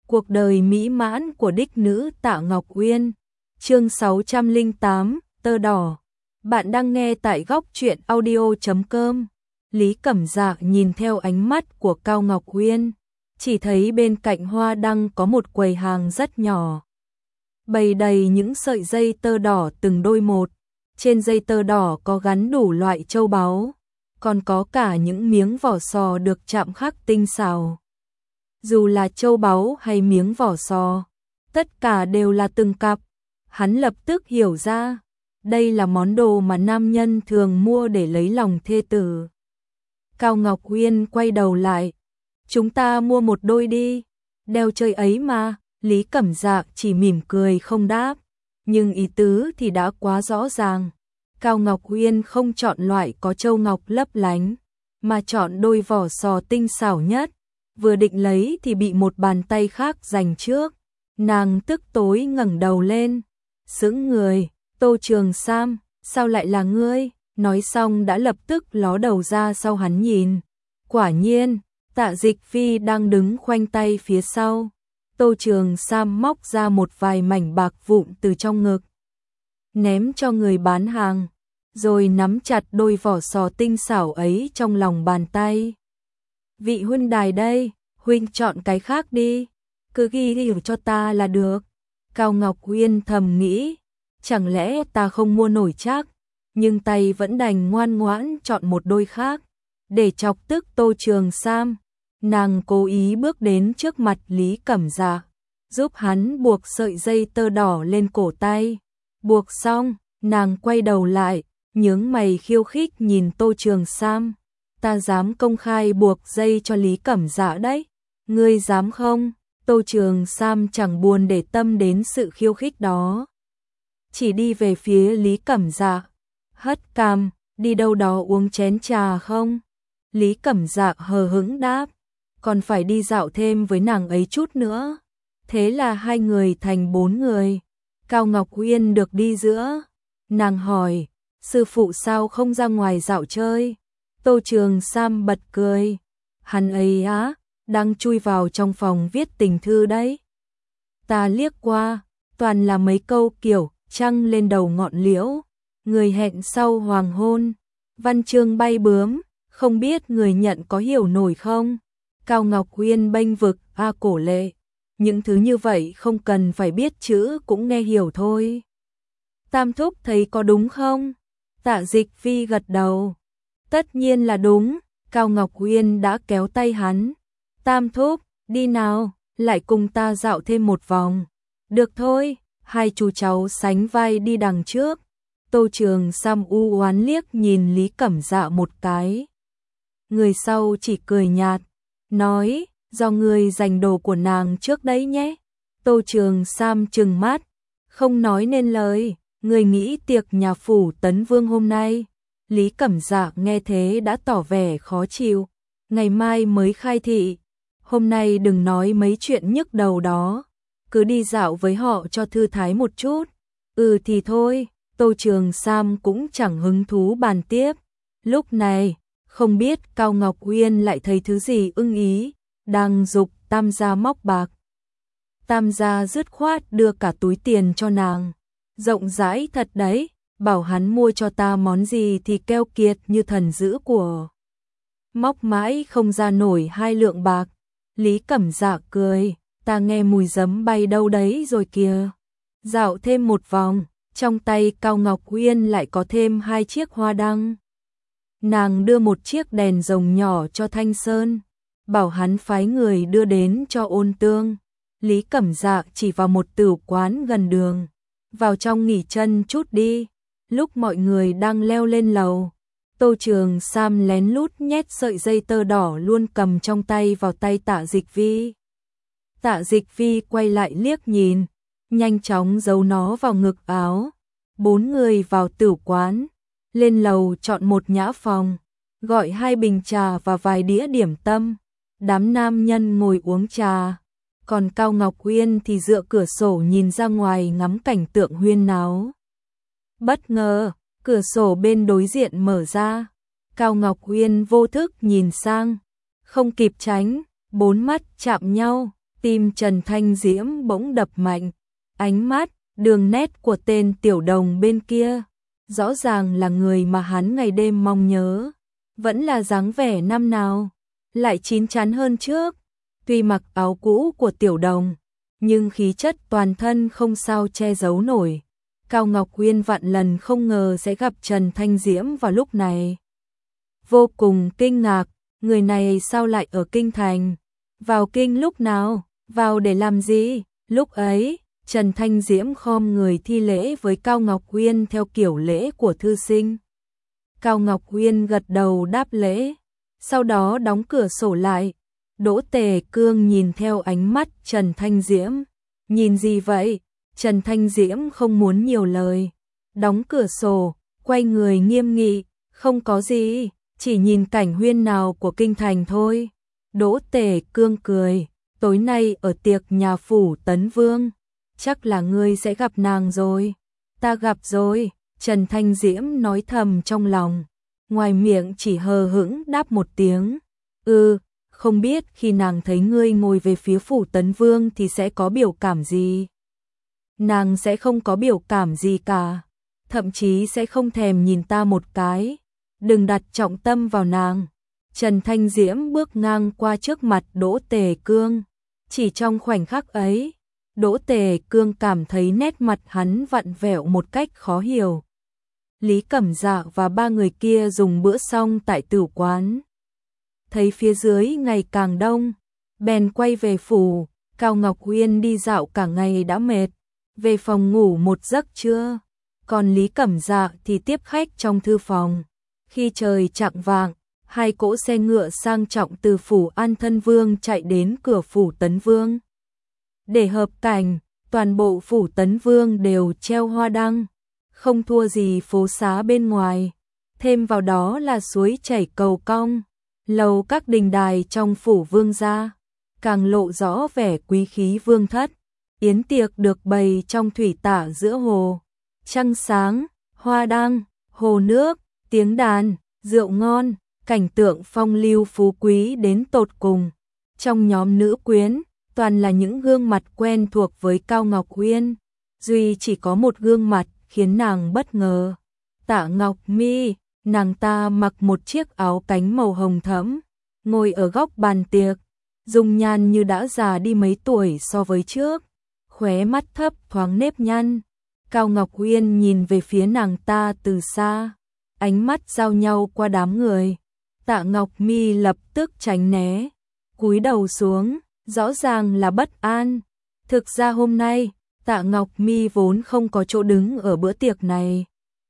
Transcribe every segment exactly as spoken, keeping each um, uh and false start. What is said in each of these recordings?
Cuộc đời mỹ mãn của đích nữ Tạ Ngọc Uyên. Chương sáu trăm lẻ tám, tơ đỏ. Bạn đang nghe tại góc truyện audio chấm com. Lý Cẩm Dạ nhìn theo ánh mắt của Cao Ngọc Uyên, chỉ thấy bên cạnh hoa đăng có một quầy hàng rất nhỏ, bày đầy những sợi dây tơ đỏ từng đôi một. Trên dây tơ đỏ có gắn đủ loại châu báu, còn có cả những miếng vỏ sò được chạm khắc tinh xảo. Dù là châu báu hay miếng vỏ sò, tất cả đều là từng cặp. Hắn lập tức hiểu ra, đây là món đồ mà nam nhân thường mua để lấy lòng thê tử. Cao Ngọc Uyên quay đầu lại, chúng ta mua một đôi đi, đeo chơi ấy mà. Lý Cẩm Dạ chỉ mỉm cười không đáp, nhưng ý tứ thì đã quá rõ ràng. Cao Ngọc Uyên không chọn loại có châu ngọc lấp lánh, mà chọn đôi vỏ sò tinh xảo nhất. Vừa định lấy thì bị một bàn tay khác giành trước. Nàng tức tối ngẩng đầu lên, sững người. Tô Trường Sam, sao lại là ngươi? Nói xong đã lập tức ló đầu ra sau hắn nhìn. Quả nhiên, Tạ Dịch Phi đang đứng khoanh tay phía sau. Tô Trường Sam móc ra một vài mảnh bạc vụn từ trong ngực, ném cho người bán hàng, rồi nắm chặt đôi vỏ sò tinh xảo ấy trong lòng bàn tay. Vị huynh đài đây, huynh chọn cái khác đi, cứ ghi đi cho ta là được. Cao Ngọc Uyên thầm nghĩ, chẳng lẽ ta không mua nổi chắc, nhưng tay vẫn đành ngoan ngoãn chọn một đôi khác. Để chọc tức Tô Trường Sam, nàng cố ý bước đến trước mặt Lý Cẩm Dạ, giúp hắn buộc sợi dây tơ đỏ lên cổ tay. Buộc xong, nàng quay đầu lại, nhướng mày khiêu khích nhìn Tô Trường Sam. Ta dám công khai buộc dây cho Lý Cẩm Dạ đấy, ngươi dám không? Tô Trường Sam chẳng buồn để tâm đến sự khiêu khích đó, chỉ đi về phía Lý Cẩm Dạ, hất cằm, đi đâu đó uống chén trà không? Lý Cẩm Dạ hờ hững đáp, còn phải đi dạo thêm với nàng ấy chút nữa. Thế là hai người thành bốn người. Cao Ngọc Uyên được đi giữa. Nàng hỏi, sư phụ sao không ra ngoài dạo chơi? Tô Trường Sam bật cười, hắn ấy á, đang chui vào trong phòng viết tình thư đấy. Ta liếc qua, toàn là mấy câu kiểu trăng lên đầu ngọn liễu, người hẹn sau hoàng hôn, văn chương bay bướm, không biết người nhận có hiểu nổi không? Cao Ngọc Uyên bênh vực, a cổ lệ, những thứ như vậy không cần phải biết chữ cũng nghe hiểu thôi. Tam thúc thấy có đúng không? Tạ Dịch Phi gật đầu, tất nhiên là đúng. Cao Ngọc Uyên đã kéo tay hắn, Tam thúc, đi nào, lại cùng ta dạo thêm một vòng. Được thôi, hai chú cháu sánh vai đi đằng trước. Tô Trường Sam u oán liếc nhìn Lý Cẩm Dạ một cái. Người sau chỉ cười nhạt, nói, do người giành đồ của nàng trước đấy nhé. Tô Trường Sam trừng mắt, không nói nên lời. Người nghĩ tiệc nhà phủ Tấn Vương hôm nay? Lý Cẩm Dạ nghe thế đã tỏ vẻ khó chịu. Ngày mai mới khai thị, hôm nay đừng nói mấy chuyện nhức đầu đó, cứ đi dạo với họ cho thư thái một chút. Ừ thì thôi. Tô Trường Sam cũng chẳng hứng thú bàn tiếp. Lúc này, không biết Cao Ngọc Uyên lại thấy thứ gì ưng ý, đang giục Tam gia móc bạc. Tam gia dứt khoát đưa cả túi tiền cho nàng. Rộng rãi thật đấy, bảo hắn mua cho ta món gì thì keo kiệt như thần giữ của. Móc mãi không ra nổi hai lượng bạc. Lý Cẩm Dạ cười, ta nghe mùi giấm bay đâu đấy rồi kìa. Dạo thêm một vòng, trong tay Cao Ngọc Uyên lại có thêm hai chiếc hoa đăng. Nàng đưa một chiếc đèn rồng nhỏ cho Thanh Sơn, bảo hắn phái người đưa đến cho Ôn Tương. Lý Cẩm Dạ chỉ vào một tửu quán gần đường, vào trong nghỉ chân chút đi. Lúc mọi người đang leo lên lầu, Tô Trường Sam lén lút nhét sợi dây tơ đỏ luôn cầm trong tay vào tay Tạ Dịch Vi. Tạ Dịch Vi quay lại liếc nhìn, nhanh chóng giấu nó vào ngực áo. Bốn người vào tửu quán, lên lầu chọn một nhã phòng, gọi hai bình trà và vài đĩa điểm tâm. Đám nam nhân ngồi uống trà, còn Cao Ngọc Uyên thì dựa cửa sổ nhìn ra ngoài ngắm cảnh tượng huyên náo. Bất ngờ, cửa sổ bên đối diện mở ra, Cao Ngọc Uyên vô thức nhìn sang, không kịp tránh, bốn mắt chạm nhau, Tim Trần Thanh Diễm bỗng đập mạnh, ánh mắt, đường nét của tên tiểu đồng bên kia, rõ ràng là người mà hắn ngày đêm mong nhớ, vẫn là dáng vẻ năm nào, lại chín chắn hơn trước, tuy mặc áo cũ của tiểu đồng, nhưng khí chất toàn thân không sao che giấu nổi. Cao Ngọc Uyên vạn lần không ngờ sẽ gặp Trần Thanh Diễm vào lúc này. Vô cùng kinh ngạc, người này sao lại ở kinh thành? Vào kinh lúc nào? Vào để làm gì? Lúc ấy, Trần Thanh Diễm khom người thi lễ với Cao Ngọc Uyên theo kiểu lễ của thư sinh. Cao Ngọc Uyên gật đầu đáp lễ, sau đó đóng cửa sổ lại. Đỗ Tề Cương nhìn theo ánh mắt Trần Thanh Diễm. Nhìn gì vậy? Trần Thanh Diễm không muốn nhiều lời. Đóng cửa sổ, quay người nghiêm nghị, không có gì, chỉ nhìn cảnh huyên nào của kinh thành thôi. Đỗ Tề Cương cười, tối nay ở tiệc nhà phủ Tấn Vương, chắc là ngươi sẽ gặp nàng rồi. Ta gặp rồi, Trần Thanh Diễm nói thầm trong lòng, ngoài miệng chỉ hờ hững đáp một tiếng. Ừ, không biết khi nàng thấy ngươi ngồi về phía phủ Tấn Vương thì sẽ có biểu cảm gì. Nàng sẽ không có biểu cảm gì cả, thậm chí sẽ không thèm nhìn ta một cái. Đừng đặt trọng tâm vào nàng. Trần Thanh Diễm bước ngang qua trước mặt Đỗ Tề Cương. Chỉ trong khoảnh khắc ấy, Đỗ Tề Cương cảm thấy nét mặt hắn vặn vẹo một cách khó hiểu. Lý Cẩm Dạ và ba người kia dùng bữa xong tại tử quán. Thấy phía dưới ngày càng đông, bèn quay về phủ. Cao Ngọc Uyên đi dạo cả ngày đã mệt, về phòng ngủ một giấc trưa. Còn Lý Cẩm Dạ thì tiếp khách trong thư phòng. Khi trời chạng vạng, hai cỗ xe ngựa sang trọng từ phủ An Thân Vương chạy đến cửa phủ Tấn Vương. Để hợp cảnh, toàn bộ phủ Tấn Vương đều treo hoa đăng, không thua gì phố xá bên ngoài. Thêm vào đó là suối chảy cầu cong, lầu các đình đài trong phủ vương gia, càng lộ rõ vẻ quý khí vương thất. Yến tiệc được bày trong thủy tạ giữa hồ, trăng sáng, hoa đăng, hồ nước, tiếng đàn, rượu ngon, cảnh tượng phong lưu phú quý đến tột cùng. Trong nhóm nữ quyến, toàn là những gương mặt quen thuộc với Cao Ngọc Uyên, duy chỉ có một gương mặt khiến nàng bất ngờ. Tạ Ngọc Mi, nàng ta mặc một chiếc áo cánh màu hồng thẫm, ngồi ở góc bàn tiệc, dung nhan như đã già đi mấy tuổi so với trước, khóe mắt thấp thoáng nếp nhăn. Cao Ngọc Uyên nhìn về phía nàng ta từ xa, ánh mắt giao nhau qua đám người. Tạ Ngọc Mi lập tức tránh né, cúi đầu xuống, rõ ràng là bất an. Thực ra hôm nay, Tạ Ngọc Mi vốn không có chỗ đứng ở bữa tiệc này.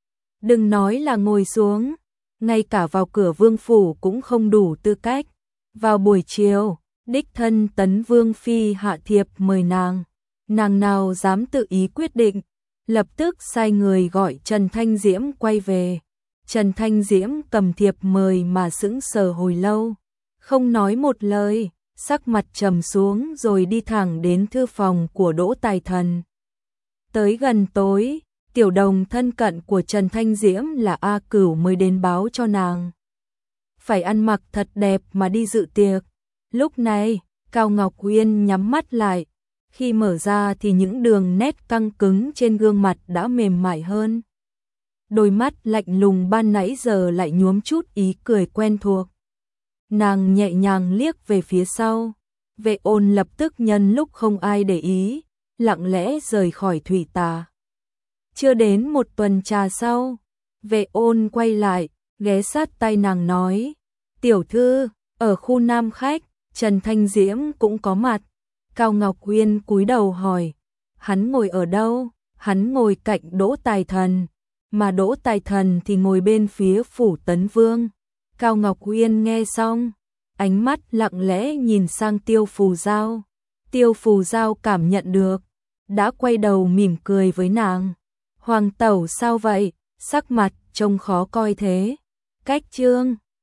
Đừng nói là ngồi xuống, ngay cả vào cửa vương phủ cũng không đủ tư cách. Vào buổi chiều, đích thân Tấn Vương phi hạ thiệp mời nàng, nàng nào dám tự ý quyết định, lập tức sai người gọi Trần Thanh Diễm quay về. Trần Thanh Diễm cầm thiệp mời mà sững sờ hồi lâu, không nói một lời, sắc mặt trầm xuống rồi đi thẳng đến thư phòng của Đỗ Tài Thần. Tới gần tối, tiểu đồng thân cận của Trần Thanh Diễm là A Cửu mới đến báo cho nàng. Phải ăn mặc thật đẹp mà đi dự tiệc. Lúc này, Cao Ngọc Uyên nhắm mắt lại, khi mở ra thì những đường nét căng cứng trên gương mặt đã mềm mại hơn. Đôi mắt lạnh lùng ban nãy giờ lại nhuốm chút ý cười quen thuộc. Nàng nhẹ nhàng liếc về phía sau, Vệ Ôn lập tức nhân lúc không ai để ý, lặng lẽ rời khỏi thủy tà. Chưa đến một tuần trà sau, Vệ Ôn quay lại, ghé sát tay nàng nói, tiểu thư, ở khu nam khách, Trần Thanh Diễm cũng có mặt. Cao Ngọc Uyên cúi đầu hỏi, hắn ngồi ở đâu? Hắn ngồi cạnh Đỗ Tài Thần, mà Đỗ Tài Thần thì ngồi bên phía phủ Tấn Vương. Cao Ngọc Uyên nghe xong, ánh mắt lặng lẽ nhìn sang Tiêu Phù Giao. Tiêu Phù Giao cảm nhận được, đã quay đầu mỉm cười với nàng. Hoàng tẩu sao vậy? Sắc mặt trông khó coi thế. Cách chương